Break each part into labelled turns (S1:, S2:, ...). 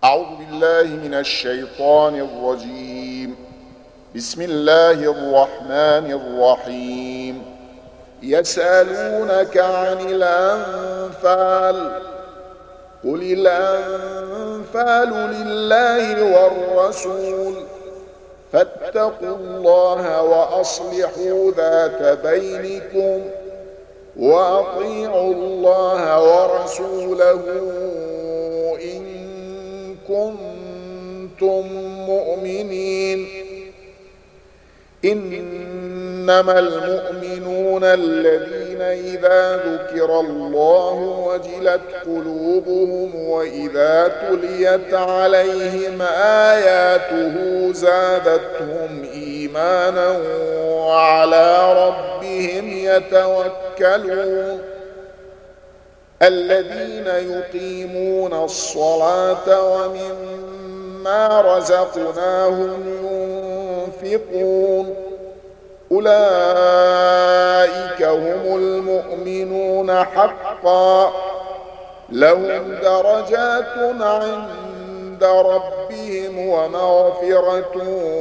S1: أعوذ بالله من الشيطان الرجيم. بسم الله الرحمن الرحيم. يسألونك عن الأنفال قل الأنفال لله والرسول فاتقوا الله وأصلحوا ذات بينكم وأطيعوا الله ورسوله إن كنتم مؤمنين. إنما المؤمنون الذين إذا ذكر الله وجلت قلوبهم وإذا تليت عليهم آياته زادتهم إيمانا وعلى ربهم يتوكلون. الذين يقيمون الصلاة ومما رزقناهم ينفقون أولئك هم المؤمنون حقا لهم درجات عند ربهم ومغفرة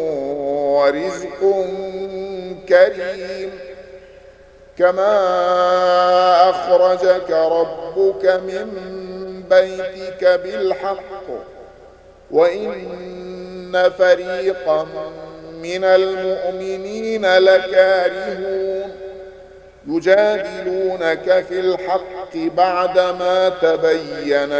S1: ورزق كريم. كما أخرجك ربك من بيتك بالحق وإن فريقا من المؤمنين لكارهون يجادلونك في الحق بعدما تبين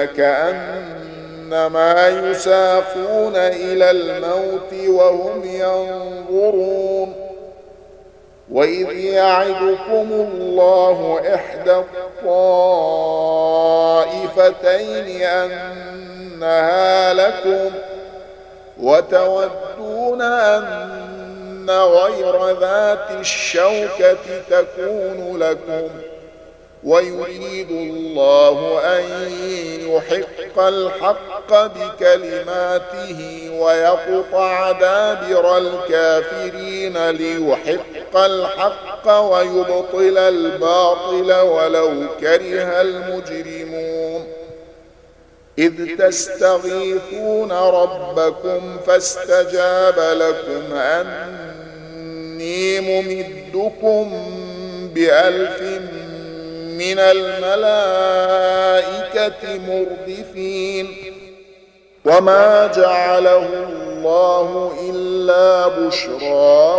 S1: كأنما يساقون إلى الموت وهم ينظرون. وإذ يعدكم الله إحدى الطائفتين أنها لكم وتودون أن غير ذات الشوكة تكون لكم ويريد الله أن يحق الحق بكلماته ويقطع دابر الكافرين ليحق الحق ويبطل الباطل ولو كره المجرمون. إذ تستغيثون ربكم فاستجاب لكم أني ممدكم ب1000 من الملائكة مردفين. وما جعله الله إلا بشرى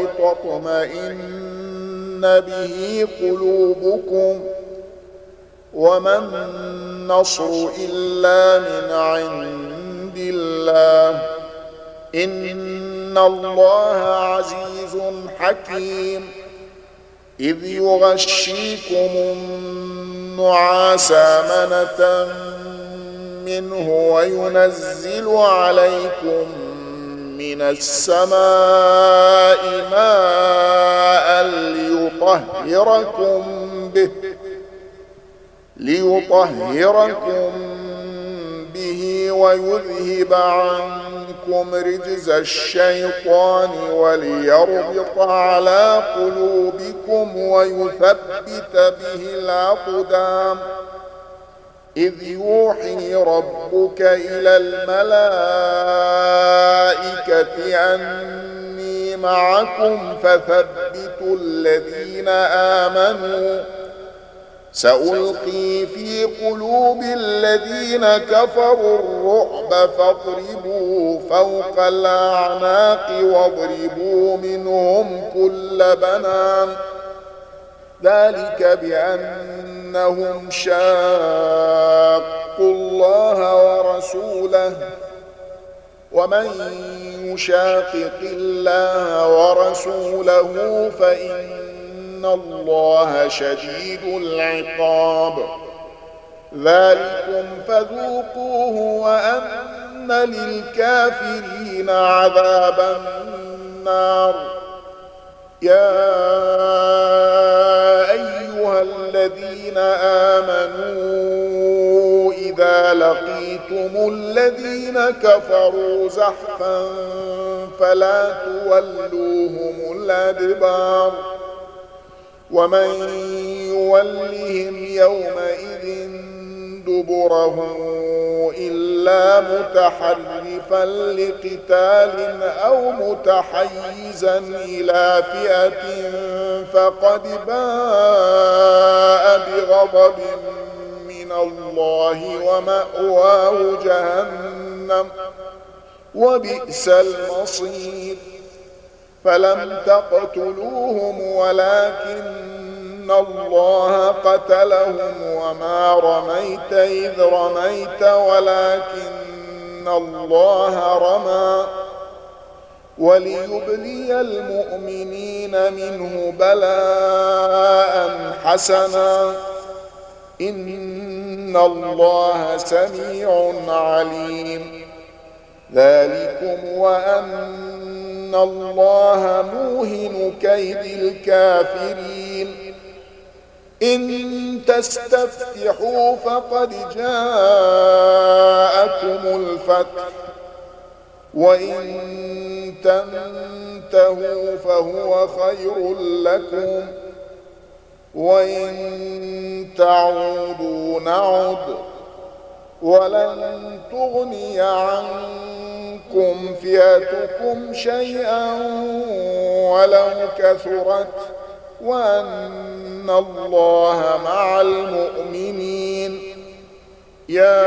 S1: ولتطمئن به قلوبكم وما النصر إلا من عند الله إن الله عزيز حكيم. إذ يغشيكم النعاس أمنة منه وينزل عليكم من السماء ماء ليطهركم به ويذهب عنكم رجز الشيطان وليربط على قلوبكم ويثبت به الأقدام. إذ يوحي ربك إلى الملائكة أني معكم فثبتوا الذين آمنوا سألقي في قلوب الذين كفروا الرعب فاضربوا فوق الأعناق واضربوا منهم كل بنان. ذلك بأنهم شاقوا الله ورسوله ومن يشاقق الله ورسوله فإن الله شديد العقاب. ذلكم فذوقوه وأن للكافرين عذاب النار. يا أيها الذين آمنوا إذا لقيتم الذين كفروا زحفا فلا تولوهم الأدبار ومن يولهم يومئذ دبره إلا إلا متحرفا لقتال أو متحيزا إلى فئة فقد باء بغضب من الله ومأواه جهنم وبئس المصير. فلم تقتلوهم ولكن الله قتلهم وما رميت إذ رميت ولكن الله رمى وليبلي المؤمنين منه بلاء حسنا إن الله سميع عليم. ذلكم وأن الله موهن كيد الكافرين. إن تستفتحوا فقد جاءكم الفتح وإن تنتهوا فهو خير لكم وإن تعودوا نعد ولن تغني عنكم فئتكم شيئا ولو كثرت وأن الله مع المؤمنين. يا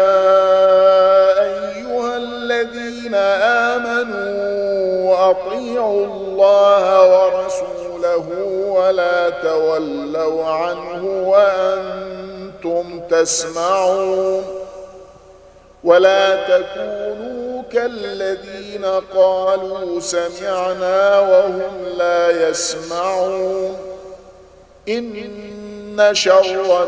S1: أيها الذين آمنوا أطيعوا الله ورسوله ولا تولوا عنه وأنتم تسمعون. ولا تكونوا كالذين قالوا سمعنا وهم لا يسمعون. إن شر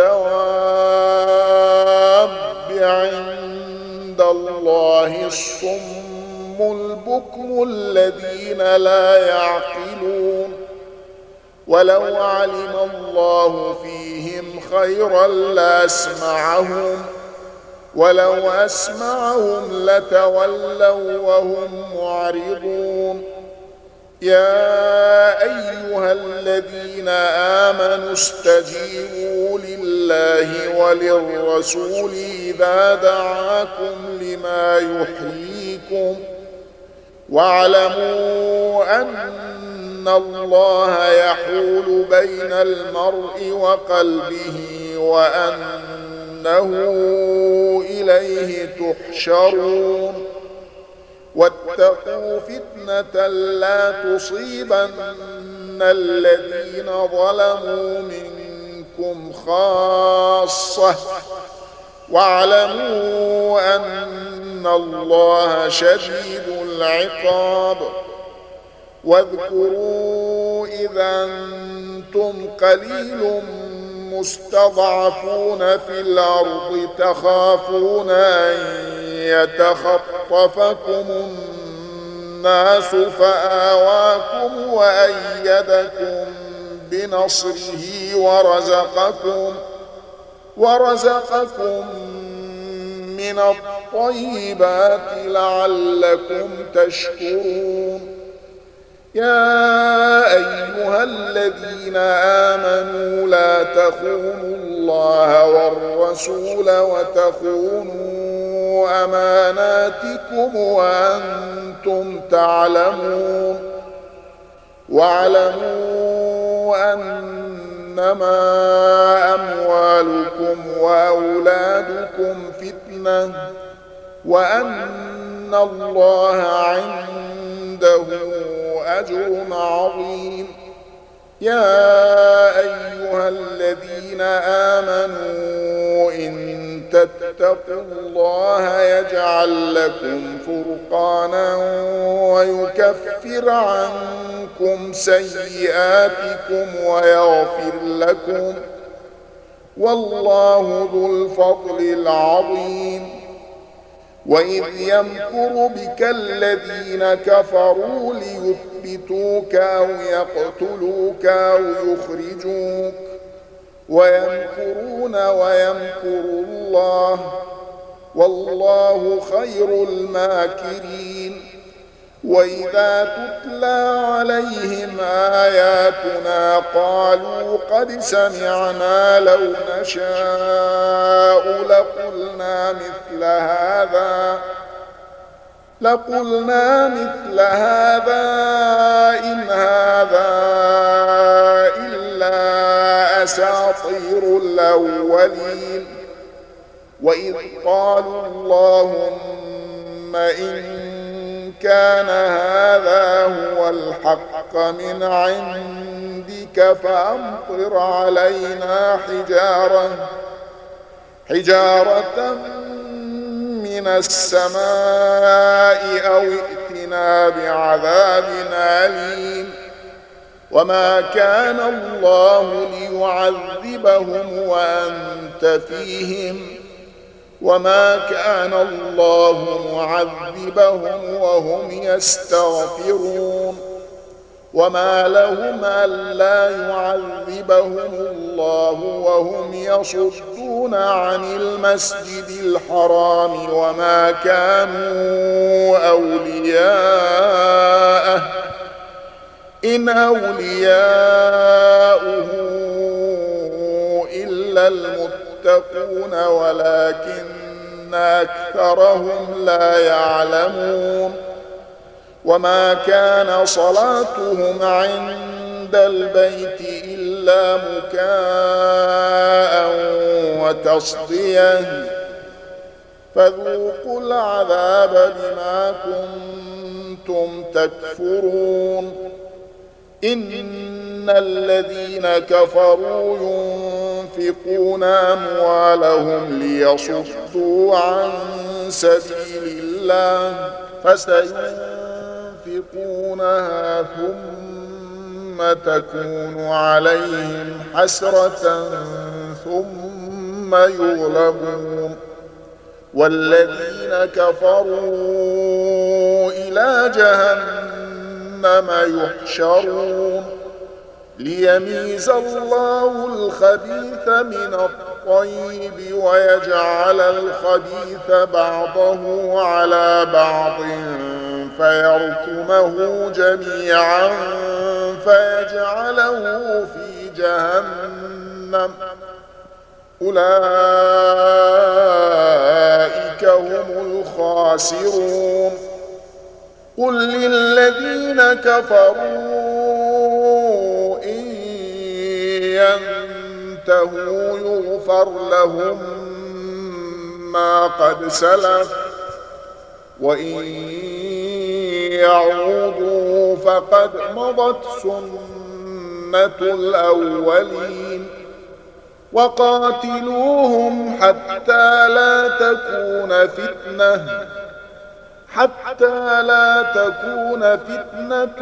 S1: الدواب عند الله الصم البكم الذين لا يعقلون. ولو علم الله فيهم خيرا لأسمعهم ولو أسمعهم لتولوا وهم معرضون. يا أيها الذين آمنوا استجيبوا لله وللرسول إذا دعاكم لما يحييكم واعلموا أن الله يحول بين المرء وقلبه وأنه إليه تحشرون. واتقوا فتنة لا تصيبن الذين ظلموا منكم خاصة واعلموا أن الله شديد العقاب. واذكروا إذا أنتم قليل مستضعفون في الأرض تخافون أن يتخطفكم الناس فآواكم وأيدكم بنصره ورزقكم من الطيبات لعلكم تشكرون. يا أيها الذين آمنوا لا تخونوا الله والرسول وتخونوا أماناتكم وأنتم تعلمون. واعلموا أنما أموالكم وأولادكم فتنة وأن الله عنده أجر عظيم. يا أيها الذين آمنوا إن تتقوا الله يجعل لكم فرقانا ويكفر عنكم سيئاتكم ويغفر لكم والله ذو الفضل العظيم. وإذ يمكر بك الذين كفروا ليثبتوك أو يقتلوك أو يخرجوك ويمكرون ويمكر الله والله خير الماكرين. وإذا تتلى عليهم آياتنا قالوا قد سمعنا لو نشاء لقلنا مثل هذا إن هذا إلا أساطير الأولين. وإذ قالوا اللهم إن كان هذا هو الحق من عندك فأمطر علينا حجارة من السماء أو ائتنا بعذاب أليم. وما كان الله ليعذبهم وأنت فيهم وما كان الله معذبهم وهم يستغفرون. وما لهم ألا يعذبهم الله وهم يصدون عن المسجد الحرام وما كانوا أولياءه إن أولياؤه إلا المتقون ولكن أكثرهم لا يعلمون. وما كان صلاتهم عند البيت إلا مكاء وتصدية فذوقوا العذاب بما كنتم تكفرون. إن الذين كفروا ينفقون أموالهم ليصدوا عن سبيل الله فسينفقونها ثم تكون عليهم حسرة ثم يغلبون والذين كفروا إلى جهنم يحشرون ليميز الله الخبيث من الطيب ويجعل الخبيث بعضه على بعض فيركمه جميعا فيجعله في جهنم أولئك هم الخاسرون. قل للذين كفروا إن ينتهوا يغفر لهم ما قد سلف وإن يعودوا فقد مضت سنة الأولين. وقاتلوهم حتى لا تكون فتنة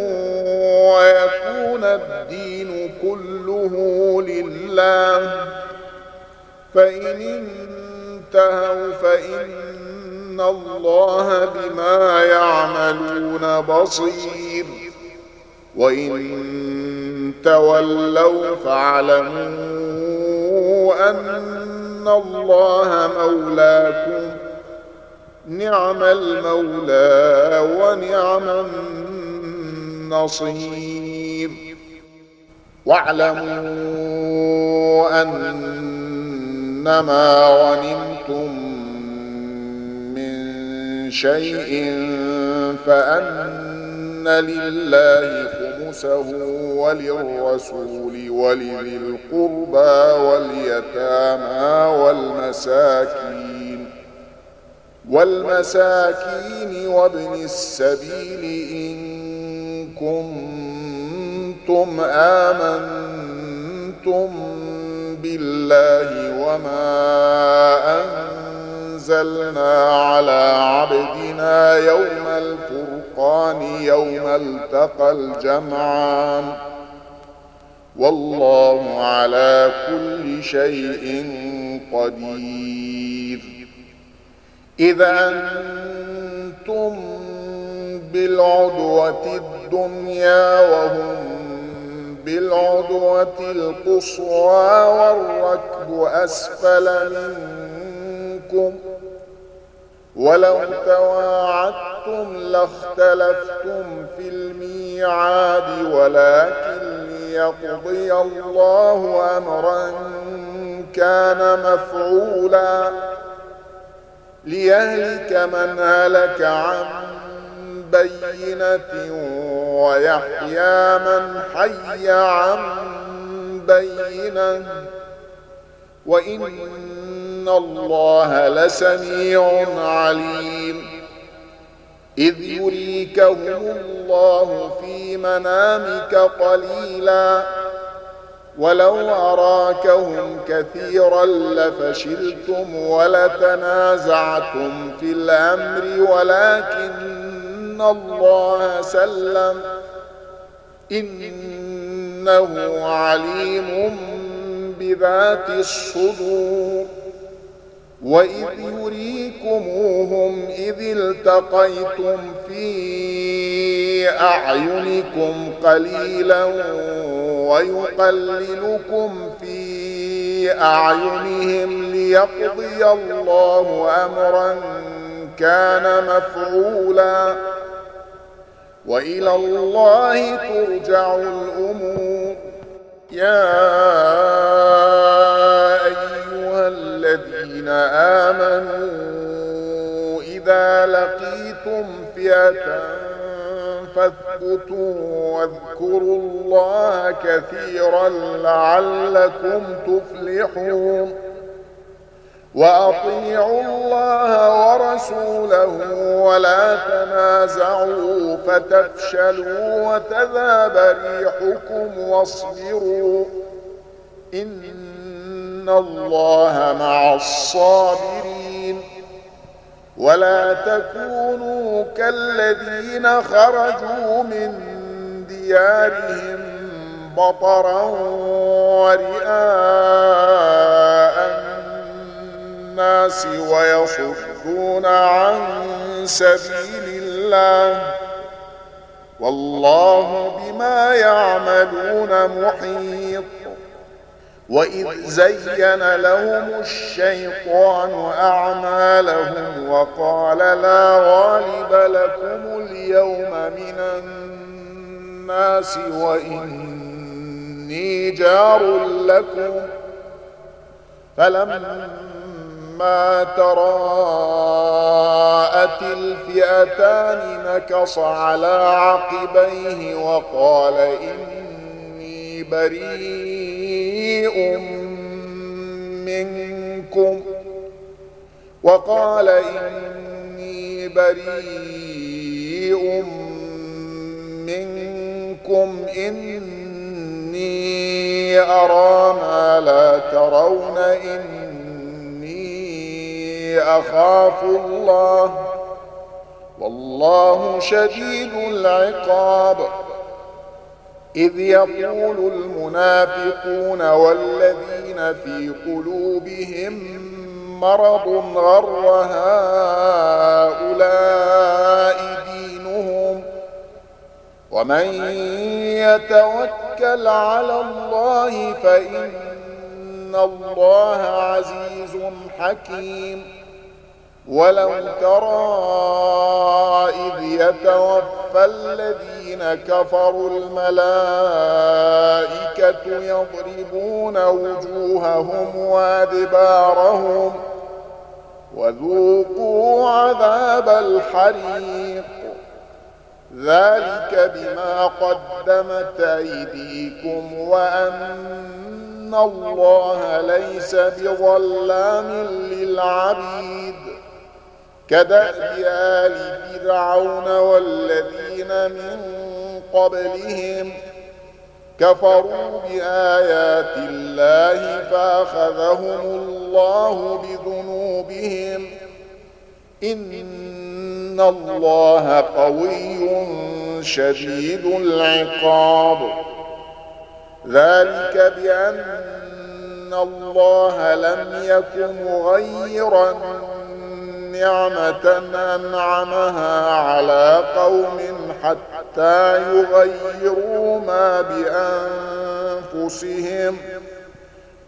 S1: ويكون الدين كله لله فإن انتهوا فإن الله بما يعملون بصير وإن تولوا فاعلموا أن الله مولاكم نعم المولى ونعم النصير. واعلموا أنما غنمتم من شيء فأن لله خمسه وللرسول ولذي القربى واليتامى والمساكين وابن السبيل إن كنتم آمنتم بالله وما أنزلنا على عبدنا يوم الفرقان يوم التقى الجمعان والله على كل شيء قدير. إذا أنتم بالعدوة الدنيا وهم بالعدوة القصوى والركب أسفل منكم ولو تواعدتم أشركتم لاختلفتم في الميعاد، ولكن ليقضي الله أمرا كان مفعولا ليهلك من هلك عن بينة ويحيى من حي عن بينة، وإن الله لسميع عليم. إذ يريكهم الله في منامك قليلا ولو أراكهم كثيرا لفشلتم ولتنازعتم في الأمر ولكن الله سلم إنه عليم بذات الصدور. وإذ يريكموهم إذ التقيتم في أعينكم قليلا ويقللكم في أعينهم ليقضي الله أمرا كان مفعولا وإلى الله ترجع الأمور. يا أيها الذين آمنوا إذا لقيتم فئة فاثبتوا واذكروا الله كثيرا لعلكم تفلحون. وأطيعوا الله ورسوله ولا تنازعوا فتفشلوا وتذهب ريحكم واصبروا إن الله مع الصابرين. ولا تكونوا كالذين خرجوا من ديارهم بطرا ورئاء الناس ويصدون عن سبيل الله والله بما يعملون محيط. وإذ زين لهم الشيطان أعمالهم وقال لا غالب لكم اليوم من الناس وإني جار لكم، فلما تراءت الفئتان نكص على عقبيه وقال إني بريء منكم إني أرى ما لا ترون إني أخاف الله والله شديد العقاب. إذ يقول المنافقون والذين في قلوبهم مرض غر هؤلاء دينهم ومن يتوكل على الله فإن الله عزيز حكيم. ولو ترى إذ يتوفى الذين كفروا الملائكة يضربون وجوههم وأدبارهم وذوقوا عذاب الحريق ذلك بما قدمت أيديكم وأن الله ليس بظلام للعبيد. كدأب آل فرعون والذين من قبلهم كفروا بآيات الله فأخذهم الله بذنوبهم إن الله قوي شديد العقاب. ذلك بأن الله لم يكن مغيرا نعمة أنعمها على قوم حتى يغيروا ما بأنفسهم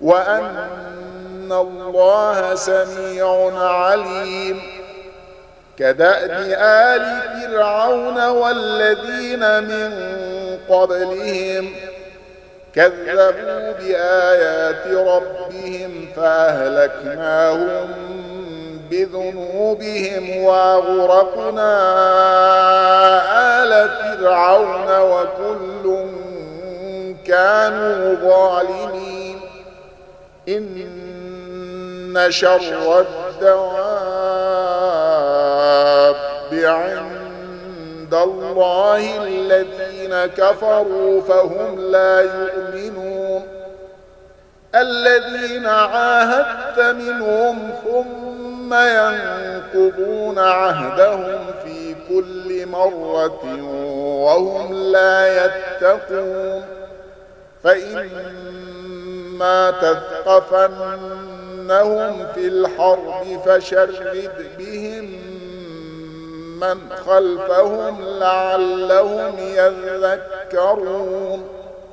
S1: وأن الله سميع عليم. كدأب آل فرعون والذين من قبلهم كذبوا بآيات ربهم فأهلكناهم بذنوبهم وأغرقنا آل فرعون وكل كانوا ظالمين. إن شر الدواب عند الله الذين كفروا فهم لا يؤمنون. الذين عاهدت منهم ثم ينقضون عهدهم في كل مرة وهم لا يتقون. فإما تثقفنهم في الحرب فشرد بهم من خلفهم لعلهم يذكرون.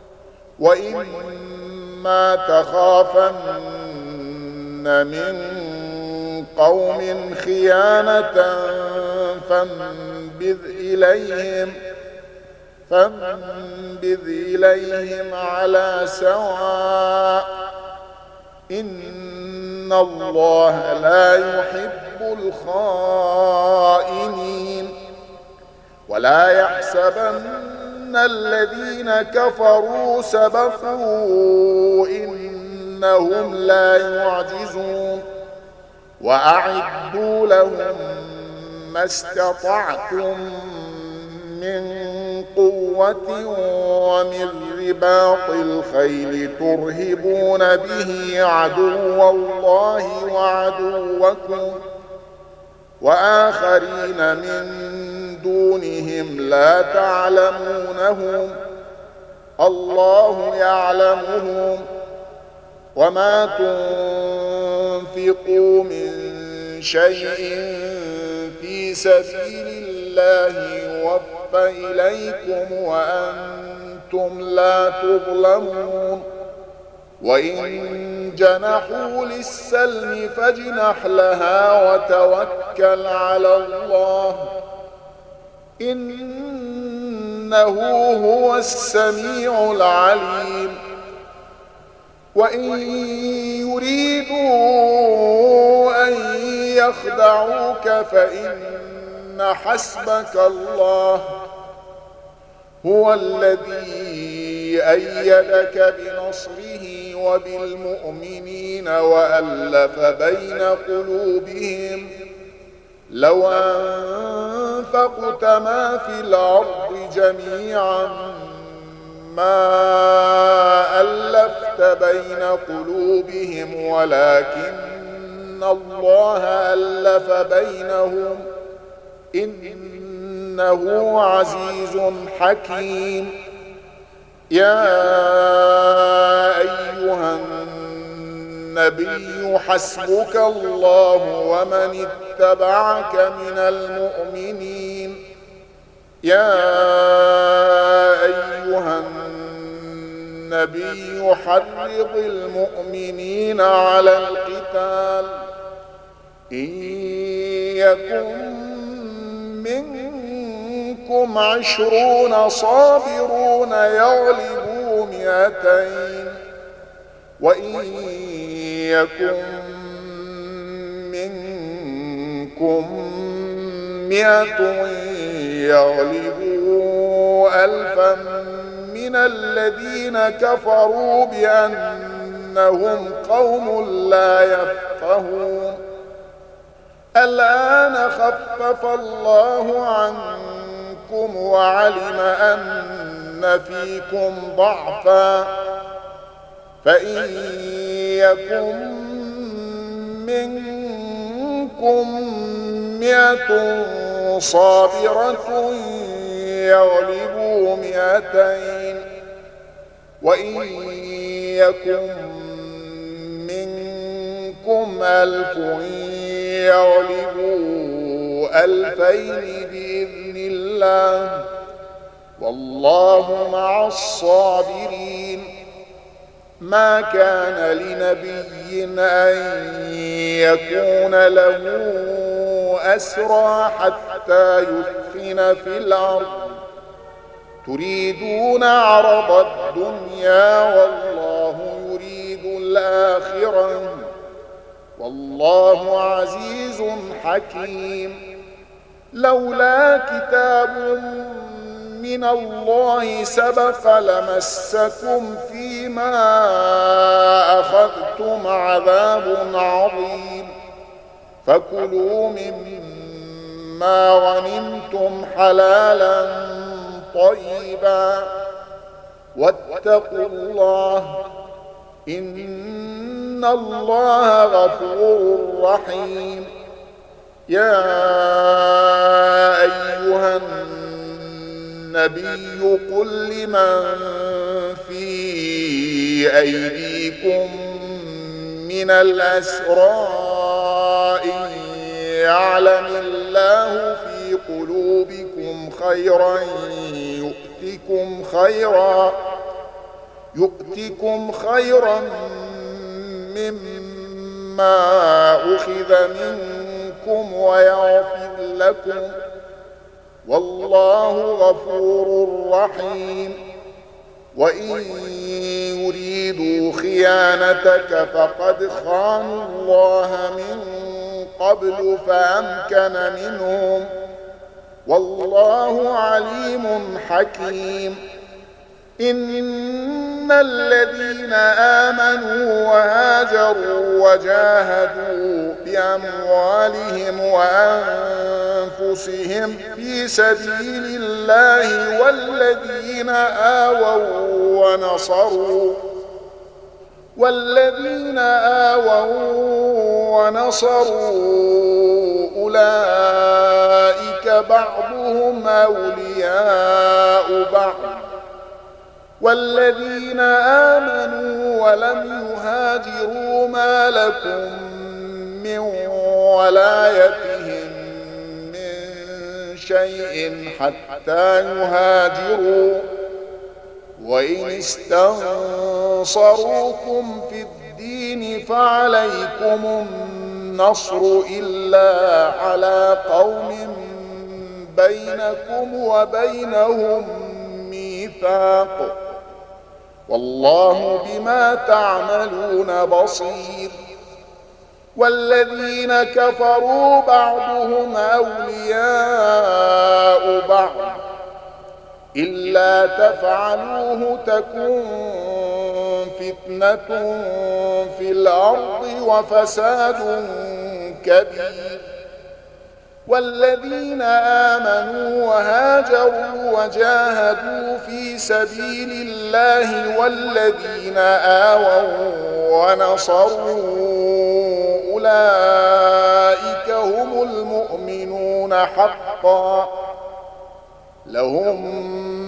S1: وإما تخافن من قوم خيانة فانبذ إليهم على سواء إن الله لا يحب الخائنين. ولا يحسبن الذين كفروا سبقوا إنهم لا يعجزون. وأعدوا لهم ما استطعتم من قوة ومن رباط الخيل ترهبون به عدو الله وعدوكم وآخرين من دونهم لا تعلمونهم الله يعلمهم. وما تنفقوا من شيء في سبيل الله يوفى إليكم وأنتم لا تظلمون. وإن جنحوا للسلم فاجنح لها وتوكل على الله إنه هو السميع العليم. وإن يريدوا أن يخدعوك فإن حسبك الله هو الذي أيدك بنصره وبالمؤمنين وألف بين قلوبهم لو أنفقت ما في الأرض جميعا ما ألفت بين قلوبهم ولكن الله ألف بينهم إنه عزيز حكيم. يا أيها النبي حسبك الله ومن اتبعك من المؤمنين. يا أيها النبي حرض المؤمنين على القتال إن يكن منكم 20 صابرون يغلبوا 200 وإن يكن منكم 100 يغلبوا 1000 من الذين كفروا بأنهم قوم لا يفقهون. الآن خفف الله عنكم وعلم أن فيكم ضعفا فإن يكن منكم 100 صابرة يغلبوا 200 وإن يكن منكم 1000 يغلبوا 2000 بإذن الله والله مع الصابرين. ما كان لنبي أن يكون له أسرى حتى يثخن في الأرض تريدون عرض الدنيا والله يريد الآخرة والله عزيز حكيم. لولا كتاب من الله سبق لمسكم فيما أخذتم عذاب عظيم فكلوا مما غنمتم حلالا طيبا واتقوا الله إن الله غفور رحيم. يا أيها النبي قل لمن في أيديكم من الأسرى إن يعلم الله في قلوبكم خيرا يؤتكم خيرا مما أخذ منكم ويغفر لكم والله غفور رحيم. وإن يريدوا خيانتك فقد خانوا الله من قبل فأمكن منهم والله عليم حكيم. إن الذين آمنوا وهاجروا وجاهدوا بأموالهم وأنفسهم في سبيل الله والذين آووا ونصروا أولئك بعضهم أولياء بعض والذين آمنوا ولم يهاجروا ما لكم من ولايتهم من شيء حتى يهاجروا وإن استنصروكم في الدين فعليكم النصر إلا على قوم بينكم وبينهم ميثاق والله بما تعملون بصير. والذين كفروا بعضهم أولياء بعض إلا تفعلوه تكن فتنة في الأرض وفساد كبير. والذين آمنوا وهاجروا وجاهدوا في سبيل الله والذين آووا ونصروا أولئك هم المؤمنون حقا لهم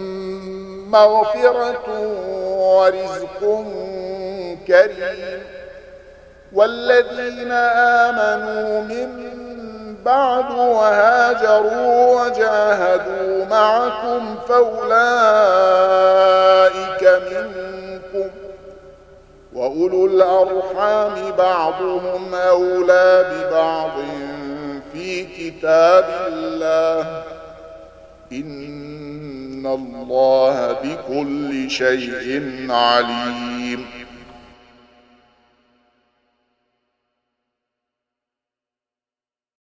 S1: مغفرة ورزق كريم. والذين آمنوا من بعد وهاجروا وجاهدوا معكم فأولئك منكم وأولو الأرحام بعضهم أولى ببعض في كتاب الله إن الله بكل شيء عليم.